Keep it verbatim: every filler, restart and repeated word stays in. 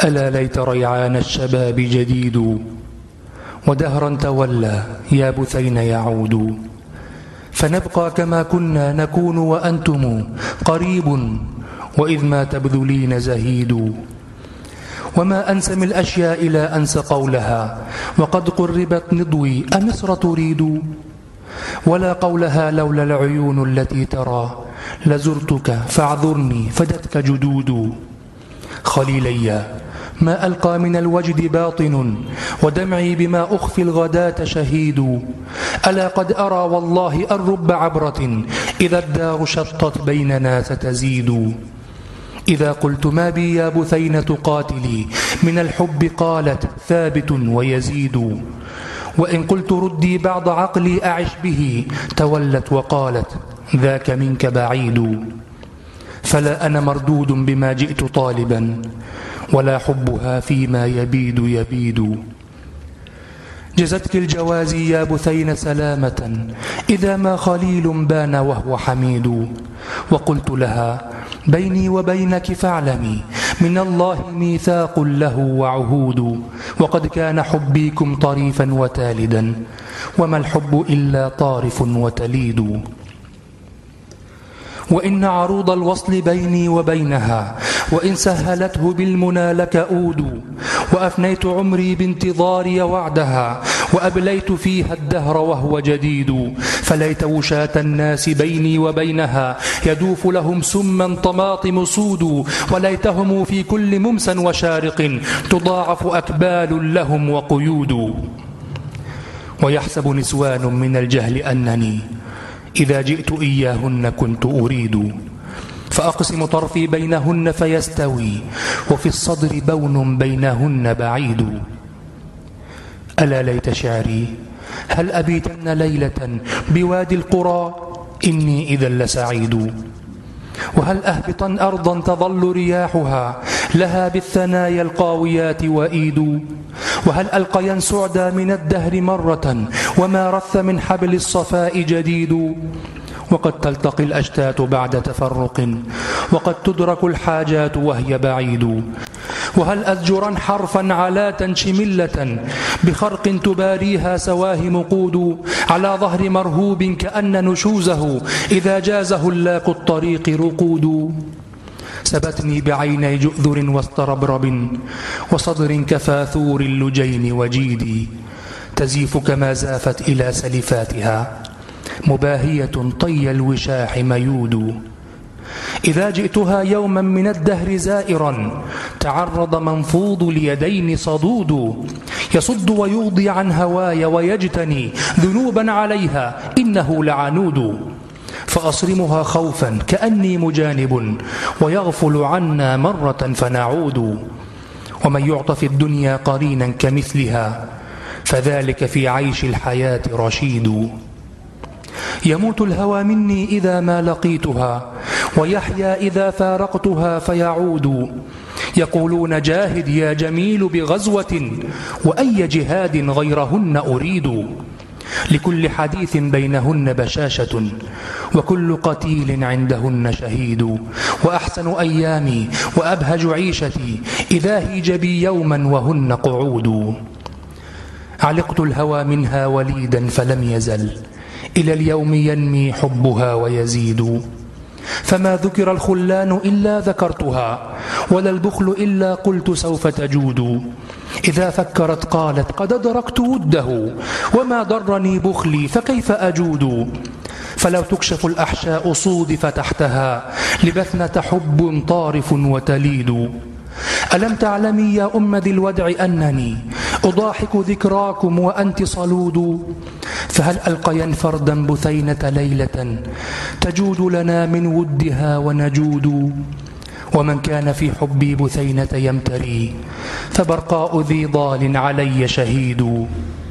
ألا ليت ريعان الشباب جديد، ودهرا تولى يا بثين يعود. فنبقى كما كنا نكون وأنتم قريب، وإذ ما تبذلين زهيد. وما أنسى من الأشياء لا أنسى قولها، وقد قربت نضوي أمصر تريد. ولا قولها لولا العيون التي ترى، لزرتك فاعذرني فدتك جدود. خليلي ما ألقى من الوجد باطن، ودمعي بما أخفي الغداة شهيد. ألا قد أرى والله أن رب عبرة، إذا الدار شطت بيننا ستزيد. إذا قلت ما بي يا بثينة قاتلي، من الحب قالت ثابت ويزيد. وإن قلت ردي بعض عقلي أعش به، تولت وقالت ذاك منك بعيد. فلا أنا مردود بما جئت طالبا، ولا حبها فيما يبيد يبيد. جزتك الجوازي يا بثين سلامة، إذا ما خليل بان وهو حميد. وقلت لها بيني وبينك فاعلمي، من الله ميثاق له وعهود. وقد كان حبيكم طريفا وتالدا، وما الحب إلا طارف وتليد. وإن عروض الوصل بيني وبينها، وإن سهلته بالمنى لكؤود. وأفنيت عمري بانتظاري وعدها، وأبليت فيها الدهر وهو جديد. فليت وشاة الناس بيني وبينها، يدوف لهم سما طماطم سود. وليتهم في كل ممسى وشارق، تضاعف أكبال لهم وقيود. ويحسب نسوان من الجهل أنني، إذا جئت إياهن كنت أريد. فأقسم طرفي بينهن فيستوي، وفي الصدر بون بينهن بعيد. ألا ليت شعري هل أبيتن ليلة بوادي القرى، إني إذا لسعيد. وهل أهبطن أرضا تظل رياحها، لها بالثنايا القاويات وإيد. وهل ألقين سعدا من الدهر مرة، وما رث من حبل الصفاء جديد. وقد تلتقي الأشتات بعد تفرق، وقد تدرك الحاجات وهي بعيد. وهل أزجرا حرفا علاة شملة، بخرق تباريها سواهم قود. على ظهر مرهوب كأن نشوزه، إذا جازه اللاق الطريق رقود. سبتني بعيني جؤذر واستربرب، وصدر كفاثور اللجين وجيدي. تزيف كما زافت إلى سلفاتها، مباهية طي الوشاح ميود. إذا جئتها يوما من الدهر زائرا، تعرض منفوض اليدين صدود. يصد ويغضي عن هواي ويجتني، ذنوبا عليها إنه لعنود. فأصرمها خوفا كأني مجانب، ويغفل عنا مرة فنعود. ومن يعط في الدنيا قرينا كمثلها، فذلك في عيش الحياة رشيد. يموت الهوى مني إذا ما لقيتها، ويحيا إذا فارقتها فيعود. يقولون جاهد يا جميل بغزوة، وأي جهاد غيرهن أريد. لكل حديث بينهن بشاشة، وكل قتيل عندهن شهيد. وأحسن أيامي وأبهج عيشتي، إذا هيج بي يوما وهن قعود. علقت الهوى منها وليدا فلم يزل، إلى اليوم ينمي حبها ويزيد. فما ذكر الخلان إلا ذكرتها، ولا البخل إلا قلت سوف تجود. إذا فكرت قالت قد أدركت وده، وما ضرني بخلي فكيف أجود. فلو تكشف الأحشاء صودف تحتها، لبثنة حب طارف وتليد. ألم تعلمي يا أم ذي الودع أنني أضاحك ذكراكم وأنت صلود. فهل ألقين فردا بثينة ليلة، تجود لنا من ودها ونجود. ومن كان في حبي بثينة يمتري، فبرقاء ذي ضال علي شهيد.